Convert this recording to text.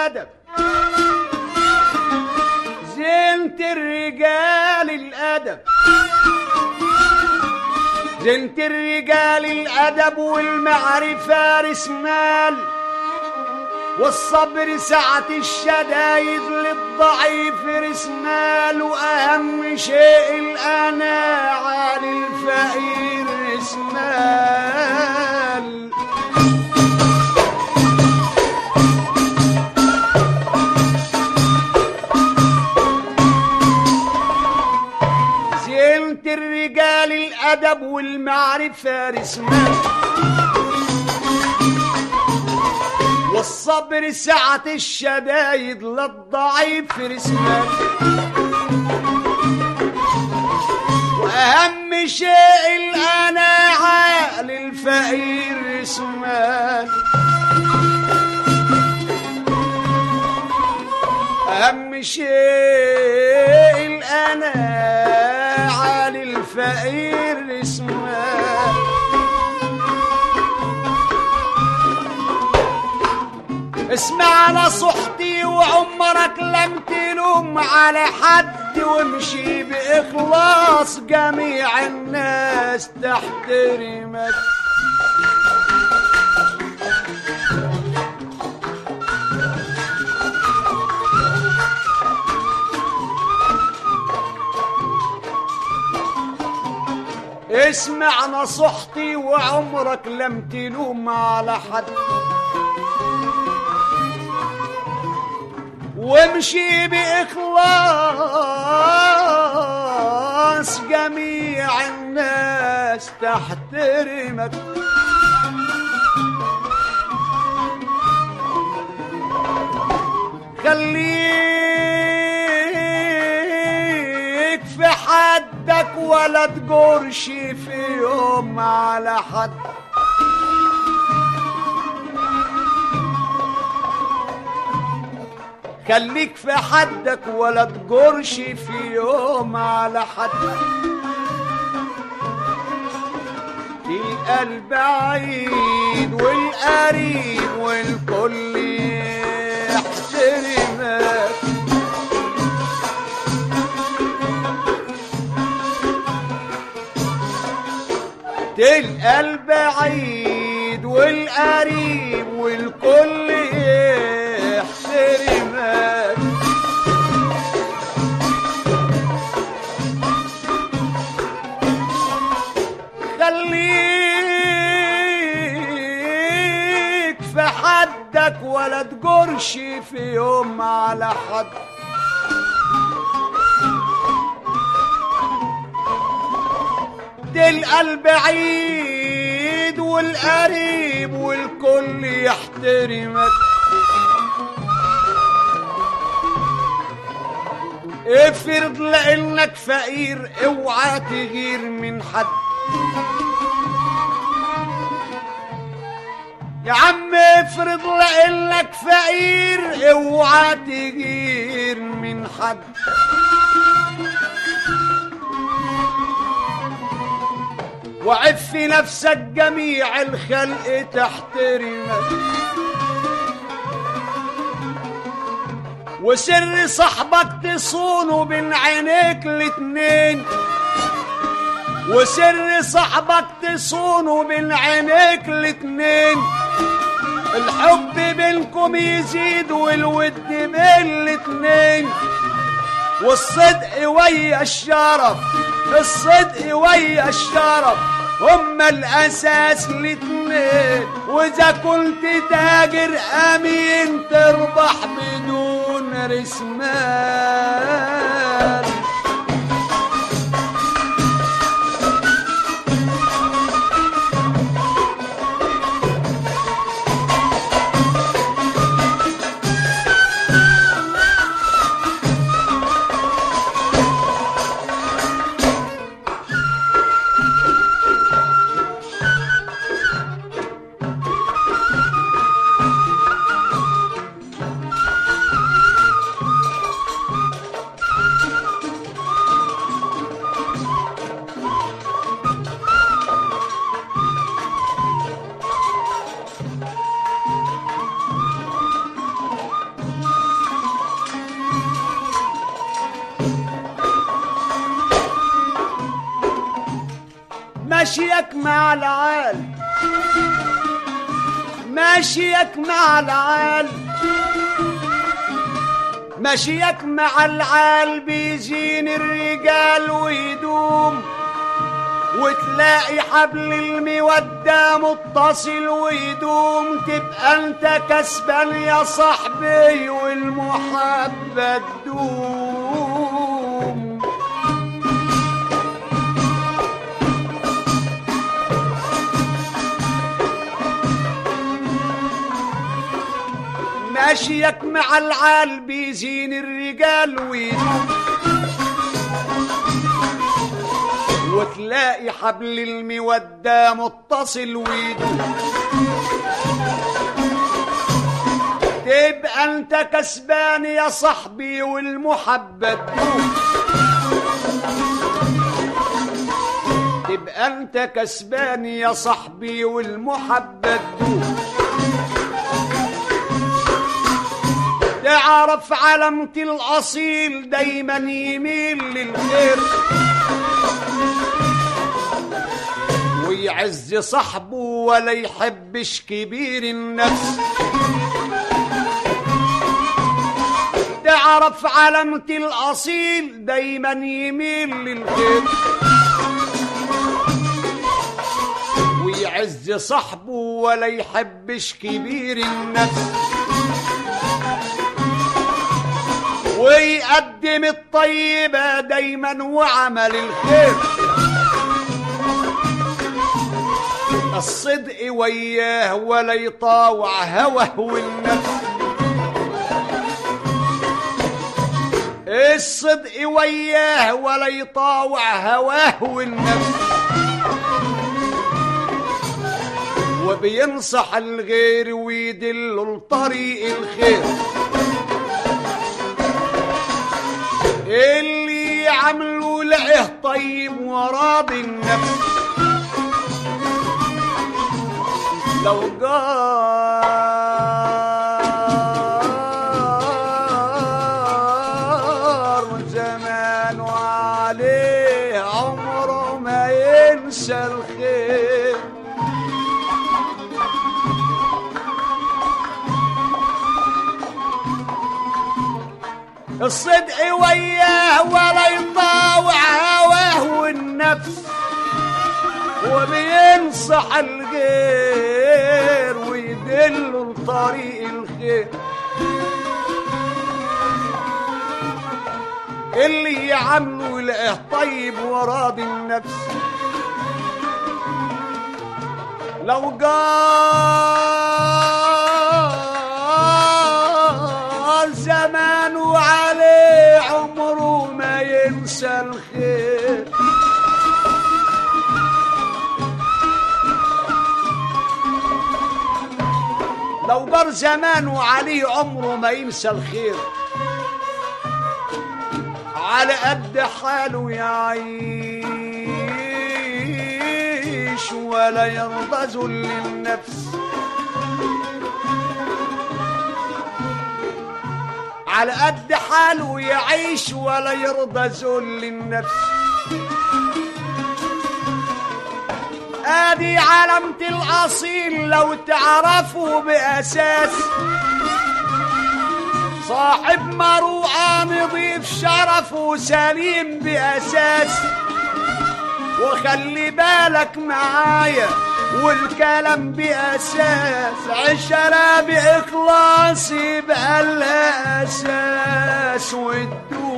الأدب، زينة الرجال الأدب، زينة الرجال الأدب، والمعرفة رأس مال، والصبر سعة الشدايد، للضعيف رأس مال، وأهم شيء القناعة للفقير رأس مال. زينة الرجال الأدب، والمعرفة رأس مال، والصبر سعة الشدايد، للضعيف رأس مال، وأهم شيء القناعة للفقير رأس مال. أهم شيء القناعة للفقير رأس مال. اسمع نصيحتي وعمرك لم تلوم على حد، وامشي بإخلاص جميع الناس تحترمك. اسمع نصيحتي وعمرك لم تلوم على حد، وامشي بإخلاص جميع الناس تحترمك. خليك في حدك ولا تجرش في يوم على حد، خليك في حدك ولا تجرش في يوم على حد. القلب بعيد والقريب والكل يحترمك. القلب بعيد والقريب والكل يحترمك. خليك في حدك ولا تجرش في يوم على حد. القلب بعيد والقريب والكل يحترمك. افرض لانك فقير اوعى تغير من حد. يا عم افرض لانك فقير اوعى تغير من حد. وعف نفسك جميع الخلق تحترمك. وسر صاحبك تصونه بين عينيك الاتنين. وسر صاحبك تصونه بين عينيك الاتنين. الحب بينكم يزيد والود بين الاتنين. والصدق ويا الشرف، الصدق ويا الشرف هما الأساس الاتنين. وإذا كنت تاجر أمين تربح بدون رأس مال. ماشيك مع العال ماشيك مع العال ماشيك مع العال بيزين الرجال ويدوم وتلاقي حبل المودة متصل ويدوم تبقى انت كسبان يا صاحبي والمحبة تدوم. ماشيك مع العال بيزين الرجال ويدوم وتلاقي حبل المودة متصل ويدوم تبقى انت كسبان يا صاحبي والمحبة تدوم. تبقى انت كسبان يا صاحبي والمحبة تدوم. تعرف علامة الأصيل دايما يميل للخير ويعز صاحبه ولا يحبش كبير النفس. تعرف علامة الأصيل دايما يميل للخير ويعز صاحبه ولا يحبش كبير النفس ويقدم الطيبة دايما وعمل الخير. الصدق وياه ولا يطاوع هواه والنفس. الصدق وياه ولا يطاوع هواه والنفس وبينصح الغير ويدله لطريق الخير. اللي عملوا لقيه طيب وراضي النفس لو جار زمان وعليه عمره ما ينسى الخير. الصدق وياه ولا يطاوع هواه والنفس وبينصح الغير ويدله لطريق الخير. اللي يعمله يلاقيه طيب وراضي النفس لو قال زمان وعليه عمره ما ينسى الخير. لو جار زمان وعليه عمره ما ينسى الخير على قد حاله يعيش ولا يرضى ذل النفس. على قد حاله يعيش ولا يرضى ذل النفس. ادي علامة الاصيل لو تعرفوا باساس صاحب مروءة نضيف شرفه سليم باساس. وخلي بالك معايا والكلام باساس عشرة باخلاص يبقى لها اساس والدنيا